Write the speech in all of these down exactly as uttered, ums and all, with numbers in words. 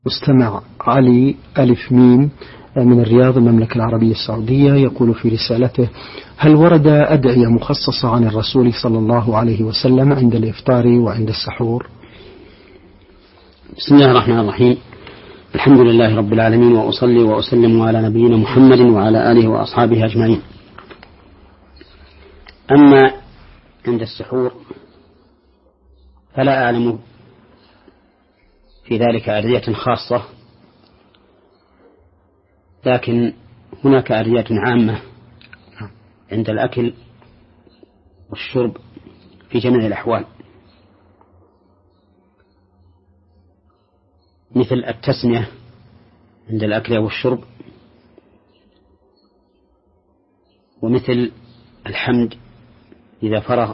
مستمع علي ألف ميم من الرياض المملكة العربية السعودية يقول في رسالته: هل ورد أدعية مخصصة عن الرسول صلى الله عليه وسلم عند الإفطار وعند السحور؟ بسم الله الرحمن الرحيم. الحمد لله رب العالمين، وأصلي وأسلم على نبينا محمد وعلى آله وأصحابه أجمعين. أما عند السحور فلا أعلم في ذلك أدعية خاصة، لكن هناك أدعية عامة عند الأكل والشرب في جميع الأحوال، مثل التسمية عند الأكل والشرب، ومثل الحمد إذا فرغ،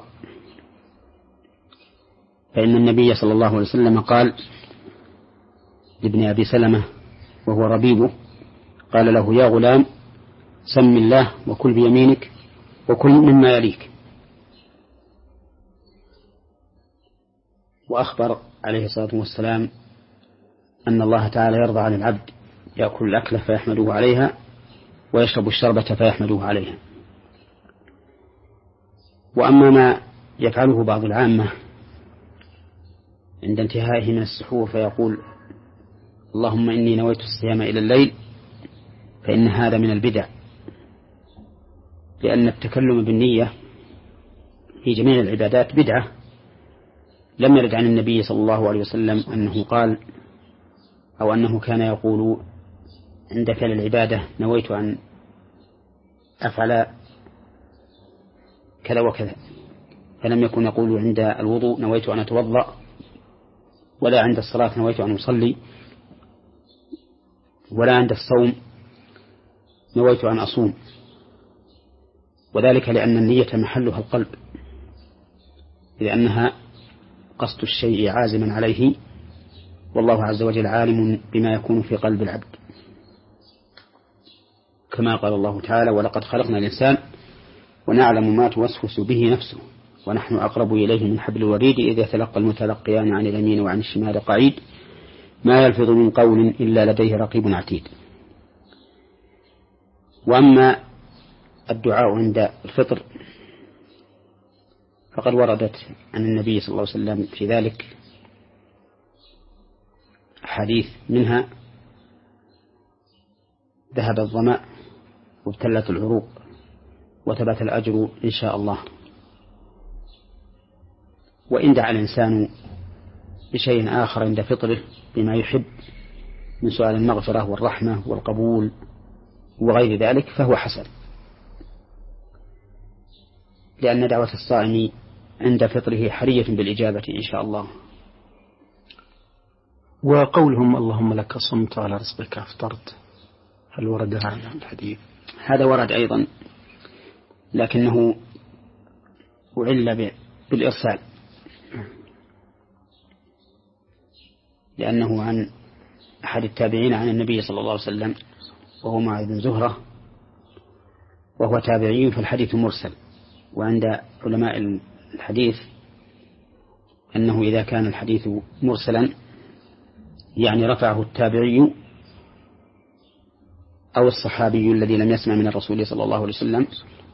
فإن النبي صلى الله عليه وسلم قال لابن أبي سلمة وهو ربيبه، قال له: يا غلام سم الله وكل بيمينك وكل مما يليك. وأخبر عليه الصلاة والسلام أن الله تعالى يرضى عن العبد يأكل الأكلة فيحمده عليها ويشرب الشربة فيحمده عليها. وأما ما يفعله بعض العامة عند انتهائه من السحور فيقول: اللهم إني نويت الصيام إلى الليل، فإن هذا من البدع، لأن التكلم بالنية في جميع العبادات بدعة. لم يرد عن النبي صلى الله عليه وسلم أنه قال أو أنه كان يقول عند فعل العبادة: نويت أن أفعل كذا وكذا، فلم يكن يقول عند الوضوء: نويت أن أتوضأ، ولا عند الصلاة: نويت أن أصلي، ولا عند الصوم: نويت أن أصوم. وذلك لأن النية محلها القلب، لأنها قصد الشيء عازما عليه، والله عز وجل عالم بما يكون في قلب العبد، كما قال الله تعالى: ولقد خلقنا الإنسان ونعلم ما توسوس به نفسه ونحن أقرب إليه من حبل الوريد إذ يتلقى المتلقيان عن اليمين وعن الشمال قعيد ما يلفظ من قول إلا لديه رقيب عتيد. وأما الدعاء عند الفطر فقد وردت عن النبي صلى الله عليه وسلم في ذلك حديث، منها: ذهب الظمأ وابتلت العروق وثبت الأجر إن شاء الله. وإن دعا الإنسان بشيء آخر عند فطره بما يحب من سؤال المغفرة والرحمة والقبول وغير ذلك فهو حسن، لأن دعوة الصائم عند فطره حرية بالإجابة إن شاء الله. وقولهم: اللهم لك صمت على رزقك أفطرت، هل ورد هذا الحديث؟ هذا ورد أيضا، لكنه أعل بالإرسال، لأنه عن أحد التابعين عن النبي صلى الله عليه وسلم وهو معاذ بن زهرة، وهو تابعي فالحديث مرسل. وعند علماء الحديث أنه إذا كان الحديث مرسلا يعني رفعه التابعي أو الصحابي الذي لم يسمع من الرسول صلى الله عليه وسلم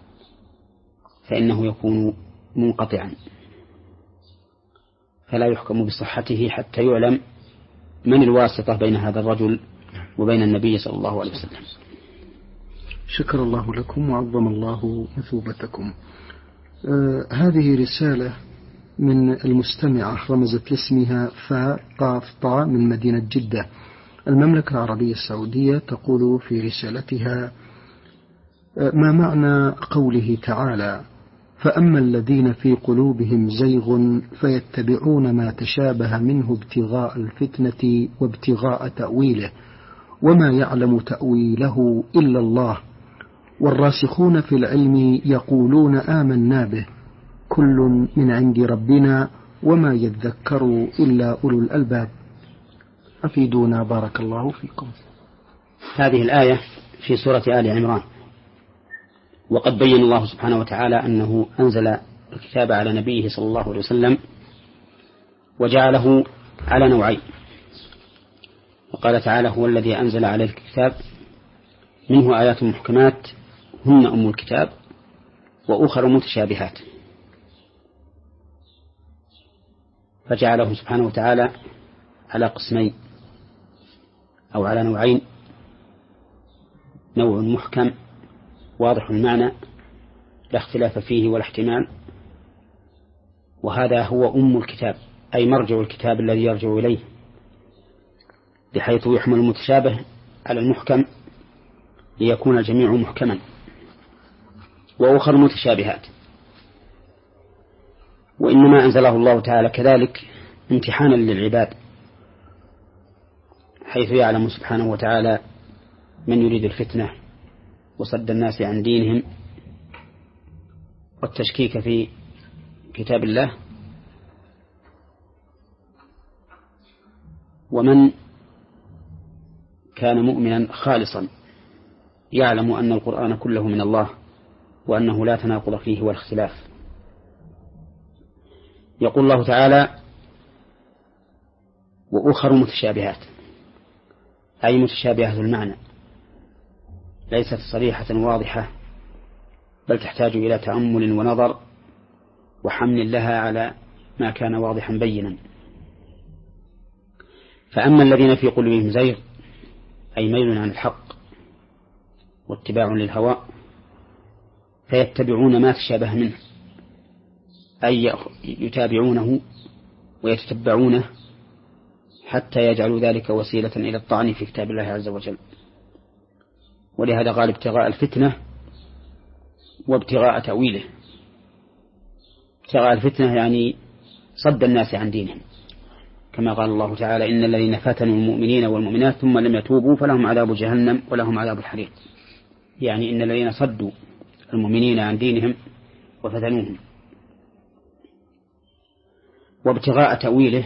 فإنه يكون منقطعا، فلا يحكم بصحته حتى يعلم من الواسطة بين هذا الرجل وبين النبي صلى الله عليه وسلم. شكر الله لكم وعظم الله مثوبتكم. آه هذه رسالة من المستمعة رمزت لاسمها فا قاف طا من مدينة جدة المملكة العربية السعودية، تقول في رسالتها: آه ما معنى قوله تعالى: فأما الذين في قلوبهم زيغ فيتبعون ما تشابه منه ابتغاء الفتنة وابتغاء تأويله وما يعلم تأويله إلا الله والراسخون في العلم يقولون آمنا به كل من عند ربنا وما يذكر إلا أولو الألباب. أفيدونا بارك الله فيكم. هذه الآية في سورة آل عمران، وقد بين الله سبحانه وتعالى أنه أنزل الكتاب على نبيه صلى الله عليه وسلم وجعله على نوعين: وقال تعالى هو الذي أنزل عليه الكتاب منه آيات محكمات هن أم الكتاب وأخر متشابهات، فجعله سبحانه وتعالى على قسمين أو على نوعين: نوع محكم واضح المعنى لا اختلاف فيه ولا احتمال، وهذا هو أم الكتاب أي مرجع الكتاب الذي يرجع إليه، بحيث يحمل المتشابه على المحكم ليكون الجميع محكما. وأخر متشابهات، وإنما أنزله الله تعالى كذلك امتحانا للعباد، حيث يعلم سبحانه وتعالى من يريد الفتنة وصد الناس عن دينهم والتشكيك في كتاب الله، ومن كان مؤمنا خالصا يعلم أن القرآن كله من الله وأنه لا تناقض فيه ولا اختلاف. يقول الله تعالى وأخر متشابهات، أي متشابهة المعنى ليست صريحة واضحة، بل تحتاج إلى تأمل ونظر وحمل لها على ما كان واضحا بينا. فأما الذين في قلوبهم زيغ أي ميل عن الحق واتباع للهوى فيتبعون ما تشابه منه، أي يتابعونه ويتتبعونه حتى يجعلوا ذلك وسيلة إلى الطعن في كتاب الله عز وجل. ولهذا قال ابتغاء الفتنة وابتغاء تأويله. ابتغاء الفتنة يعني صد الناس عن دينهم، كما قال الله تعالى إن الذين فتنوا المؤمنين والمؤمنات ثم لم يتوبوا فلهم عذاب جهنم ولهم عذاب الحريق، يعني إن الذين صدوا المؤمنين عن دينهم وفتنوهم. وابتغاء تأويله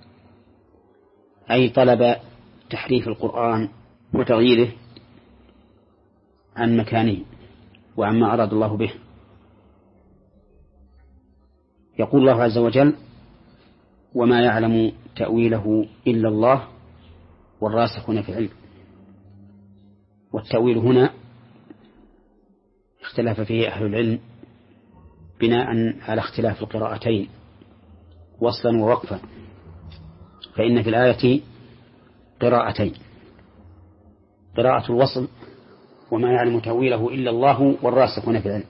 أي طلب تحريف القرآن وتغييره عن مكانه وعما أراد الله به. يقول الله عز وجل وما يعلم تأويله إلا الله والراسخون في العلم. والتأويل هنا اختلف فيه أهل العلم بناء على اختلاف القراءتين وصلا ووقفا، فإن في الآية قراءتين: قراءة الوصل وما يعلم تأويله إلا الله والراسخون في العلم،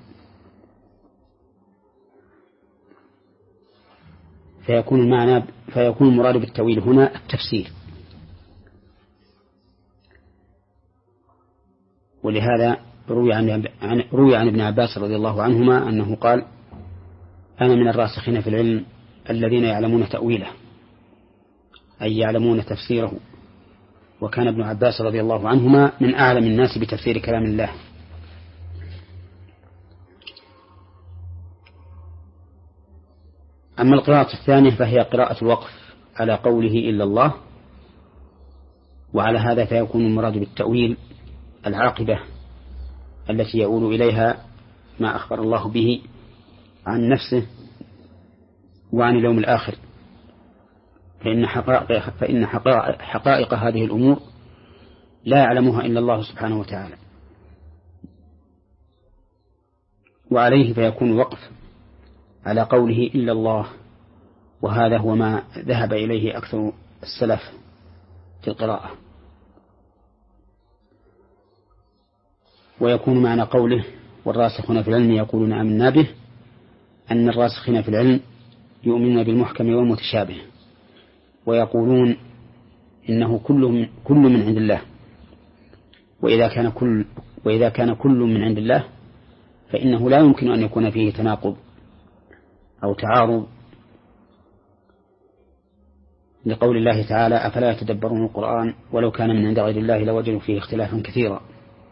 فيكون المعنى فيكون المراد بالتأويل هنا التفسير. ولهذا روي عن روي عن ابن عباس رضي الله عنهما أنه قال أنا من الراسخين في العلم الذين يعلمون تأويله، أي يعلمون تفسيره. وكان ابن عباس رضي الله عنهما من أعلم الناس بتفسير كلام الله. أما القراءة الثانية فهي قراءة الوقف على قوله إلا الله، وعلى هذا فيكون المراد بالتأويل العاقبة التي يؤول إليها ما أخبر الله به عن نفسه وعن اليوم الآخر، فإن حقائق, فإن حقائق, حقائق هذه الأمور لا يعلمها إلا الله سبحانه وتعالى. وعليه فيكون وقف على قوله إلا الله، وهذا هو ما ذهب إليه أكثر السلف في القراءة. ويكون معنى قوله والراسخون في العلم يقولون آمنا به أن الراسخين في العلم يؤمنون بالمحكم والمتشابه، ويقولون إنه كل كل من عند الله، وإذا كان كل وإذا كان كل من عند الله فإنه لا يمكن أن يكون فيه تناقض أو تعارض، لقول الله تعالى أفلا يتدبرون القرآن ولو كان من عند غير الله لوجدوا فيه اختلافا كثيرا.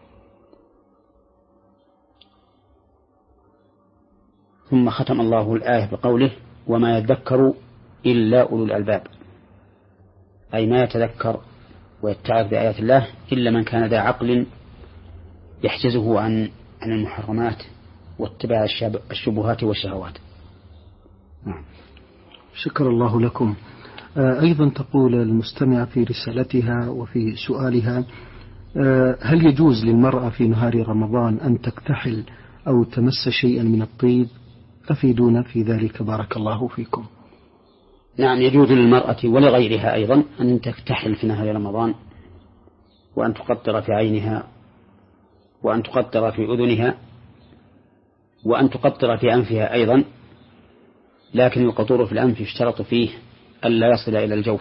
ثم ختم الله الآية بقوله وما يذكر إلا أولو الألباب، أي ما يتذكر ويتعظ بآيات الله إلا من كان ذا عقل يحجزه عن عن المحرمات واتباع الشبهات والشهوات. شكر الله لكم. أيضا تقول المستمع في رسالتها وفي سؤالها: هل يجوز للمرأة في نهار رمضان أن تكتحل أو تمس شيئا من الطيب؟ أفيدونا في ذلك بارك الله فيكم. نعم، يجوز للمرأة ولغيرها أيضا أن تكتحل في نهار رمضان، وأن تقطر في عينها، وأن تقطر في أذنها، وأن تقطر في أنفها أيضا، لكن القطور في الأنف يشترط فيه ألا يصل إلى الجوف،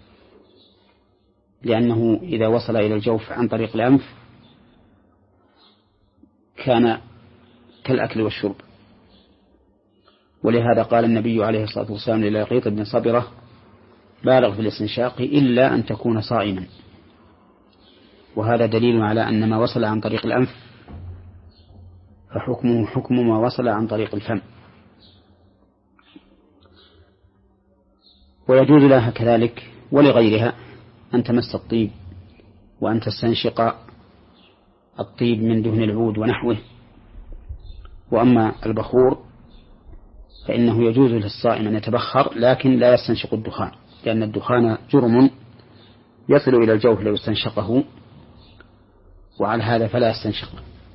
لأنه إذا وصل إلى الجوف عن طريق الأنف كان كالأكل والشرب. ولهذا قال النبي عليه الصلاة والسلام للقيط بن صبرة: بالغ في الاستنشاق إلا أن تكون صائما. وهذا دليل على أن ما وصل عن طريق الأنف فحكمه حكم ما وصل عن طريق الفم. ويجوز لها كذلك ولغيرها أن تمس الطيب وأن تستنشق الطيب من دهن العود ونحوه. وأما البخور فإنه يجوز للصائم أن يتبخر، لكن لا يستنشق الدخان، لأن الدخان جرم يصل إلى الجوف لو استنشقه، وعلى هذا فلا يستنشق.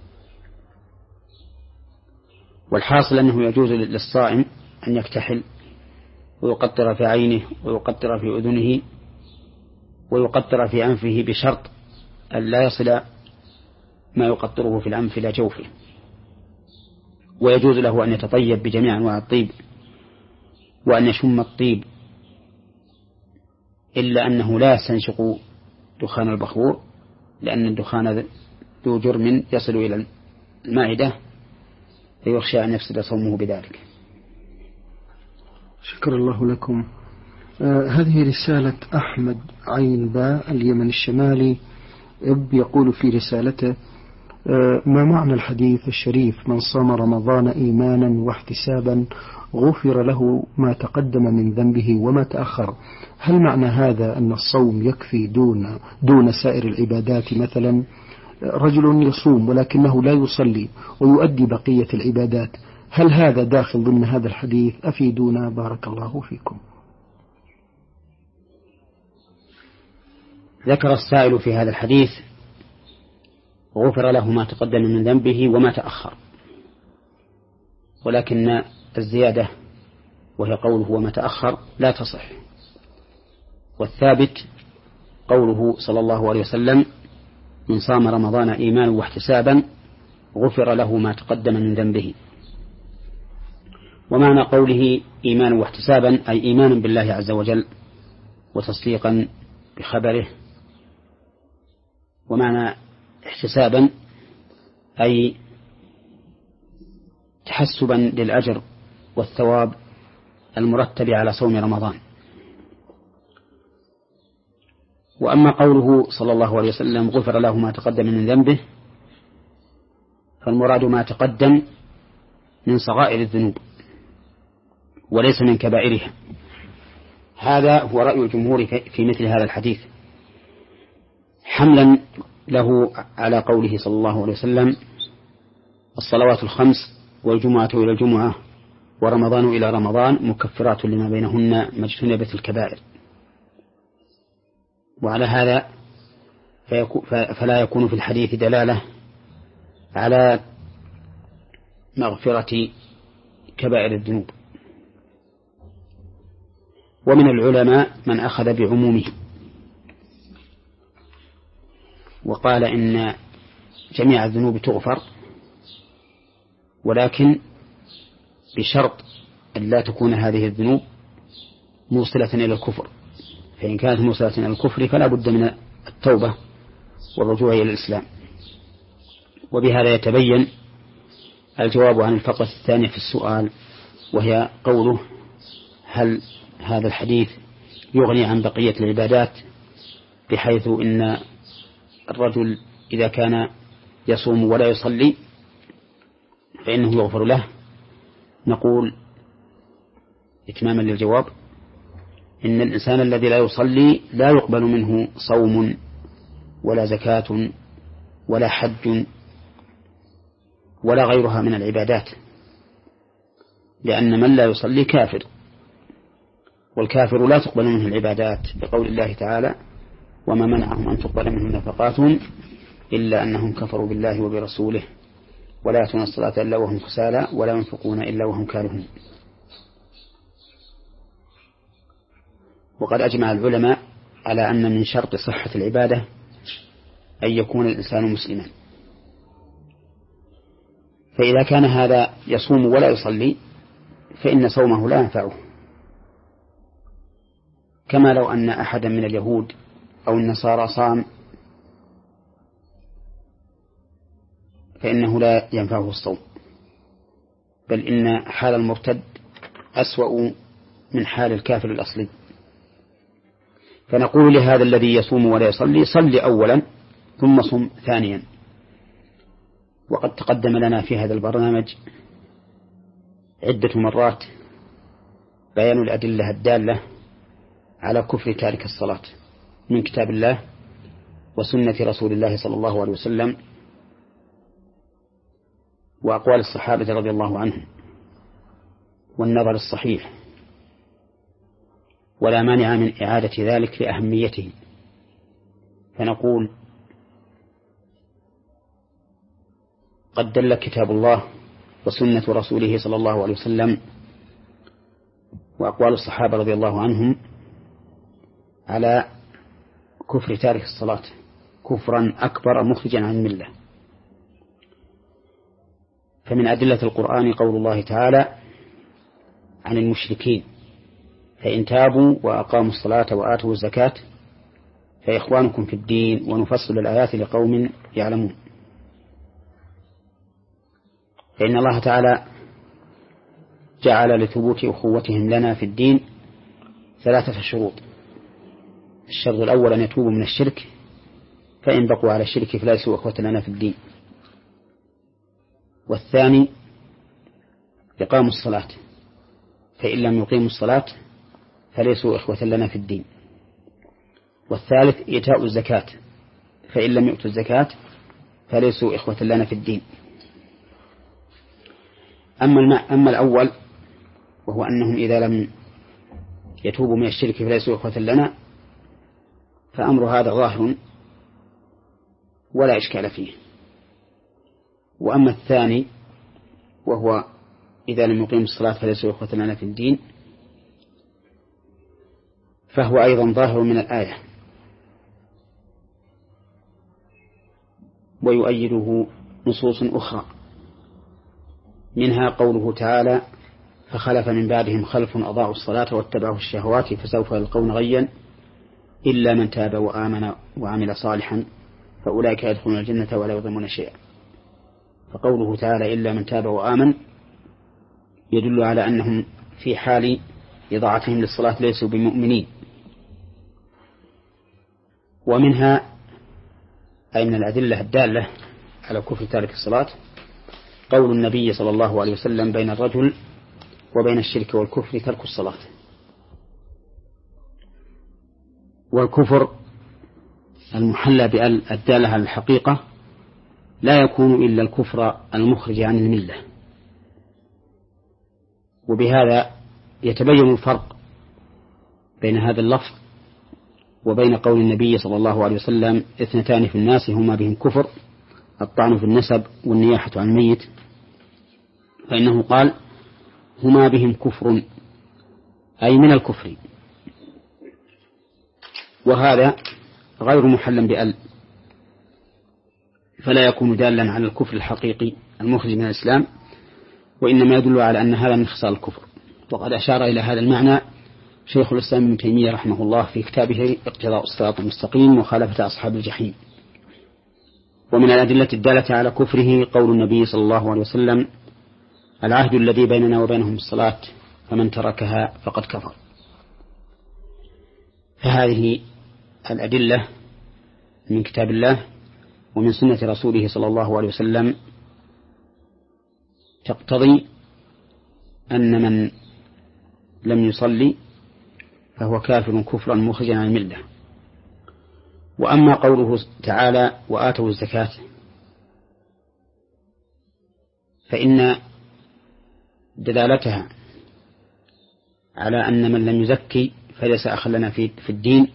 والحاصل أنه يجوز للصائم أن يكتحل ويقطر في عينه ويقطر في أذنه ويقطر في أنفه، بشرط أن لا يصل ما يقطره في الأنف إلى جوفه. ويجوز له أن يتطيب بجميع أنواع الطيب وأن يشم الطيب، إلا أنه لا يستنشق دخان البخور، لأن الدخان ذو جرم يصل إلى المعدة فيخشى أن يفسد صومه بذلك. شكر الله لكم. آه هذه رسالة أحمد عين باء اليمن الشمالي، اب يقول في رسالته: آه ما معنى الحديث الشريف: من صام رمضان إيمانا واحتسابا غفر له ما تقدم من ذنبه وما تأخر؟ هل معنى هذا أن الصوم يكفي دون دون سائر العبادات؟ مثلا رجل يصوم ولكنه لا يصلي ويؤدي بقية العبادات، هل هذا داخل ضمن هذا الحديث؟ أفيدونا بارك الله فيكم. ذكر السائل في هذا الحديث: غفر له ما تقدم من ذنبه وما تأخر، ولكن الزيادة وهي قوله وما تأخر لا تصح، والثابت قوله صلى الله عليه وسلم: من صام رمضان إيمانا واحتسابا غفر له ما تقدم من ذنبه. ومعنى قوله إيمانا واحتسابا أي إيمانا بالله عز وجل وتصديقا بخبره، ومعنى احتسابا أي تحسبا للأجر والثواب المرتب على صوم رمضان. وأما قوله صلى الله عليه وسلم غفر له ما تقدم من ذنبه، فالمراد ما تقدم من صغائر الذنوب وليس من كبائرها. هذا هو رأي الجمهور في مثل هذا الحديث، حملا له على قوله صلى الله عليه وسلم: الصلوات الخمس والجمعة إلى الجمعة ورمضان إلى رمضان مكفرات لما بينهن ما اجتنبت الكبائر. وعلى هذا فلا يكون في الحديث دلالة على مغفرة كبائر الذنوب. ومن العلماء من أخذ بعمومه وقال إن جميع الذنوب تغفر، ولكن بشرط أن لا تكون هذه الذنوب موصلة إلى الكفر، فإن كانت موصلة إلى الكفر فلا بد من التوبة والرجوع إلى الإسلام. وبهذا يتبين الجواب عن الفقرة الثانية في السؤال، وهي قوله: هل هذا الحديث يغني عن بقية العبادات، بحيث إن الرجل إذا كان يصوم ولا يصلي فإنه يغفر له؟ نقول إتماما للجواب: إن الإنسان الذي لا يصلي لا يقبل منه صوم ولا زكاة ولا حج ولا غيرها من العبادات، لأن من لا يصلي كافر. والكافر لا تقبل منه العبادات بقول الله تعالى وما منعهم أن تقبل منهم نفقاتهم إلا أنهم كفروا بالله وبرسوله ولا يأتون الصلاة إلا وهم كسالى ولا ينفقون إلا وهم كارهون. وقد أجمع العلماء على أن من شرط صحة العبادة أن يكون الإنسان مسلما، فإذا كان هذا يصوم ولا يصلي فإن صومه لا ينفعه، كما لو أن أحدا من اليهود أو النصارى صام فإنه لا ينفعه الصوم، بل إن حال المرتد أسوأ من حال الكافر الأصلي. فنقول لهذا الذي يصوم ولا يصلي صل أولا ثم صم ثانيا. وقد تقدم لنا في هذا البرنامج عدة مرات بيان الأدلة الدالة على كفر تارك الصلاة من كتاب الله وسنة رسول الله صلى الله عليه وسلم وأقوال الصحابة رضي الله عنهم والنظر الصحيح، ولا مانع من إعادة ذلك لأهميته. فنقول قد دل كتاب الله وسنة رسوله صلى الله عليه وسلم وأقوال الصحابة رضي الله عنهم على كفر تارك الصلاة كفرا أكبر مخرجا عن الملة. فمن أدلة القرآن قول الله تعالى عن المشركين فإن تابوا وأقاموا الصلاة وآتوا الزكاة فإخوانكم في الدين ونفصل الآيات لقوم يعلمون. فإن الله تعالى جعل لثبوت أخوتهم لنا في الدين ثلاثة شروط. الشرط الأول أن يتوبوا من الشرك، فإن بقوا على الشرك فليسوا أخوة لنا في الدين. والثاني إقام الصلاة، فإن لم يقيموا الصلاة فليسوا إخوة لنا في الدين. والثالث إيتاء الزكاة، فإن لم يؤتوا الزكاة فليسوا إخوة لنا في الدين. أما, أما الأول وهو أنهم إذا لم يتوبوا من الشرك فليسوا إخوة لنا، فأمر هذا ظاهر ولا إشكال فيه. وأما الثاني وهو إذا لم يقيموا الصلاة فليسوا إخوة لنا في الدين، فهو أيضا ظاهر من الآية، ويؤيده نصوص أخرى، منها قوله تعالى فخلف من بعدهم خلف أضاعوا الصلاة واتبعوا الشهوات فسوف يلقون غيا إلا من تاب وآمن وعمل صالحا فأولئك يدخلون الجنة ولا يظلمون شيئا. فقوله تعالى إلا من تاب وآمن يدل على أنهم في حال إضاعتهم للصلاة ليسوا بمؤمنين. ومنها أي من الأدلة الدالة على كفر تارك الصلاة قول النبي صلى الله عليه وسلم بين الرجل وبين الشرك والكفر ترك الصلاة. والكفر المحلى بالدالة على الحقيقة لا يكون إلا الكفر المخرج عن الملة. وبهذا يتبين الفرق بين هذا اللفظ وبين قول النبي صلى الله عليه وسلم اثنتان في الناس هما بهم كفر الطعن في النسب والنياحة عن الميت، فإنه قال هما بهم كفر أي من الكفر، وهذا غير محل بأل، فلا يكون دالا على الكفر الحقيقي المخرج من الإسلام، وإنما يدل على أن هذا من خصال الكفر. وقد أشار إلى هذا المعنى شيخ الإسلام ابن تيمية رحمه الله في كتابه اقتضاء الصراط المستقيم وخالفة أصحاب الجحيم. ومن الأدلة الدالة على كفره قول النبي صلى الله عليه وسلم العهد الذي بيننا وبينهم الصلاة فمن تركها فقد كفر. فهذه الأدلة من كتاب الله ومن سنة رسوله صلى الله عليه وسلم تقتضي أن من لم يصلي فهو كافر كفرا مخرجا عن الملة. وأما قوله تعالى وآتوا الزكاة فإن دلالتها على أن من لم يزكي فليس أخا لنا في في الدين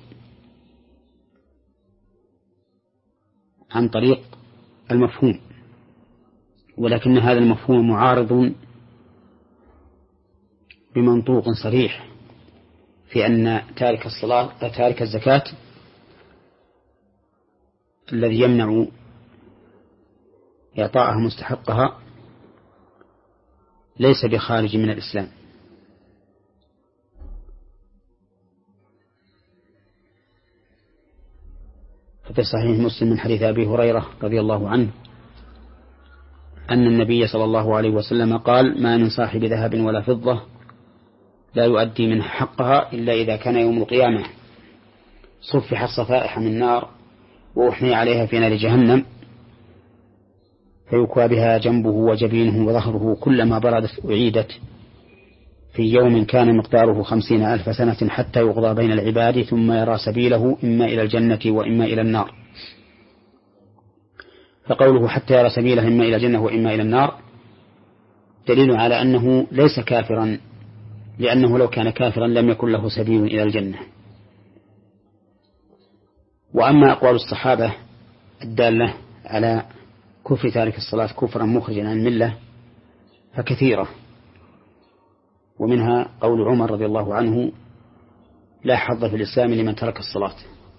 عن طريق المفهوم، ولكن هذا المفهوم معارض بمنطوق صريح في أن تارك الصلاة تارك الزكاة الذي يمنع إعطاءها مستحقها ليس بخارج من الإسلام. ففي صحيح مسلم من حديث أبي هريرة رضي الله عنه أن النبي صلى الله عليه وسلم قال: ما من صاحب ذهب ولا فضة لا يؤدي منها حقها إلا إذا كان يوم القيامة صفحت صفائح من نار وأحمي عليها في نار جهنم فيكوى بها جنبه وجبينه وظهره كلما بردت أعيدت في يوم كان مقداره خمسين ألف سنة حتى يقضى بين العباد ثم يرى سبيله إما إلى الجنة وإما إلى النار. فقوله حتى يرى سبيله إما إلى الجنة وإما إلى النار دليل على أنه ليس كافرا، لأنه لو كان كافرا لم يكن له سبيل إلى الجنة. وأما أقوال الصحابة الدالة على كفر تارك الصلاة كفرا مخرجا عن الملة فكثيرة، ومنها قول عمر رضي الله عنه: لا حظ في الإسلام لمن ترك الصلاة.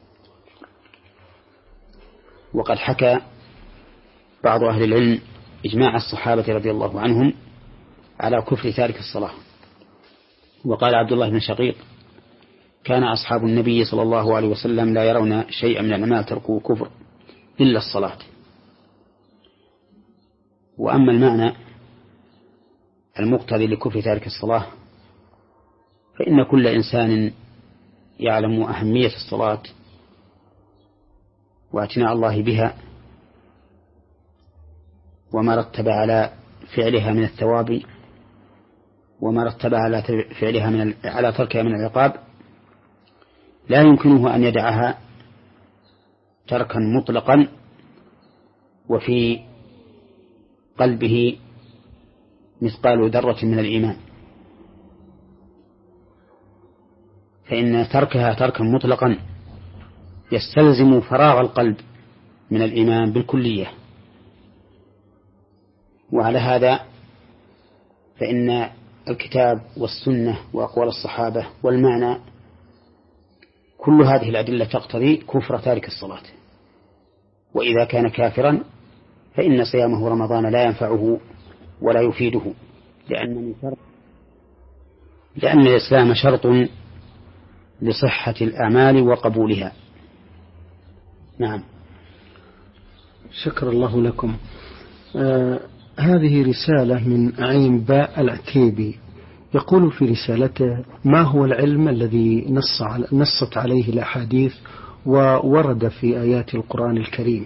وقد حكى بعض أهل العلم إجماع الصحابة رضي الله عنهم على كفر تارك الصلاة. وقال عبد الله بن شقيق: كان أصحاب النبي صلى الله عليه وسلم لا يرون شيئا من الأعمال تركوا كفر إلا الصلاة. وأما المعنى المقتضي لكفر تارك الصلاة فإن كل إنسان يعلم أهمية الصلاة واعتناء الله بها وما رتب على فعلها من الثواب وما رتب على فعلها من على تركها من العقاب لا يمكنه أن يدعها تركا مطلقا وفي قلبه مثقال ذرة من الإيمان، فإن تركها تركا مطلقا يستلزم فراغ القلب من الإيمان بالكلية. وعلى هذا فإن الكتاب والسنة وأقوال الصحابة والمعنى كل هذه الأدلة تقتضي كفر تارك الصلاة. وإذا كان كافرا فإن صيامه رمضان لا ينفعه ولا يفيده، لأن من شرط لأن الإسلام شرط لصحة الأعمال وقبولها. نعم. شكر الله لكم. آه هذه رسالة من عين باء العتيبي، يقول في رسالته: ما هو العلم الذي نص على نصت عليه الأحاديث وورد في آيات القرآن الكريم؟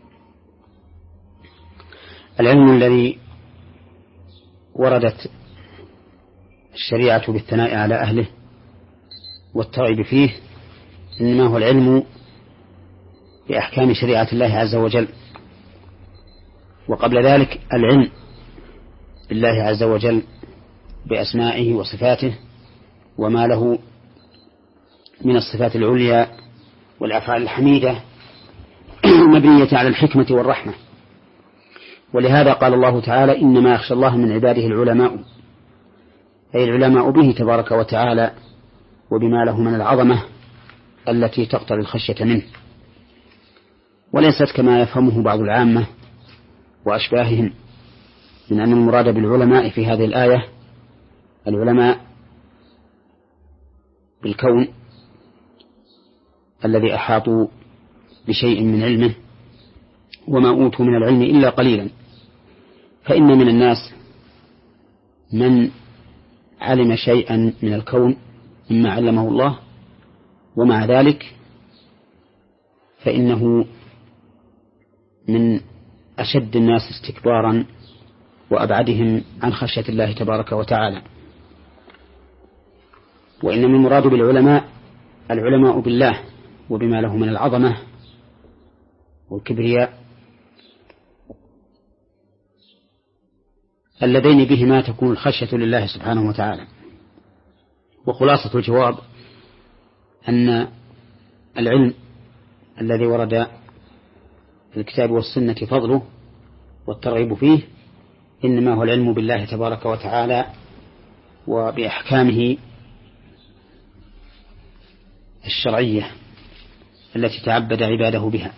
العلم الذي وردت الشريعة بالثناء على أهله والترغيب فيه إنما هو العلم بأحكام شريعة الله عز وجل، وقبل ذلك العلم بالله عز وجل بأسمائه وصفاته وما له من الصفات العليا والأفعال الحميدة مبنية على الحكمة والرحمة. ولهذا قال الله تعالى: إنما يخشى الله من عباده العلماء، أي العلماء به تبارك وتعالى وبما له من العظمة التي تقتضي الخشية منه، وليست كما يفهمه بعض العامة وأشباههم من أن المراد بالعلماء في هذه الآية العلماء بالكون الذي أحاطوا بشيء من علمه وما أوتوا من العلم إلا قليلا. فإن من الناس من علم شيئا من الكون مما علمه الله، ومع ذلك فإنه من أشد الناس استكبارا وأبعدهم عن خشية الله تبارك وتعالى. وإنما المراد بالعلماء العلماء بالله وبما له من العظمة والكبرياء اللذين بهما تكون الخشية لله سبحانه وتعالى. وخلاصة الجواب أن العلم الذي ورد في الكتاب والسنة فضله والترغيب فيه إنما هو العلم بالله تبارك وتعالى وبأحكامه الشرعية التي تعبد عباده بها.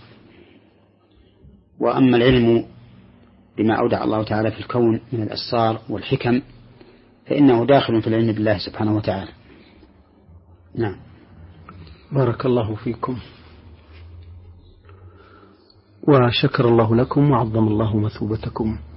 وأما العلم بما أودع الله تعالى في الكون من الأسرار والحكم فإنه داخل في العلم بالله سبحانه وتعالى. نعم. بارك الله فيكم وشكر الله لكم وعظم الله مثوبتكم.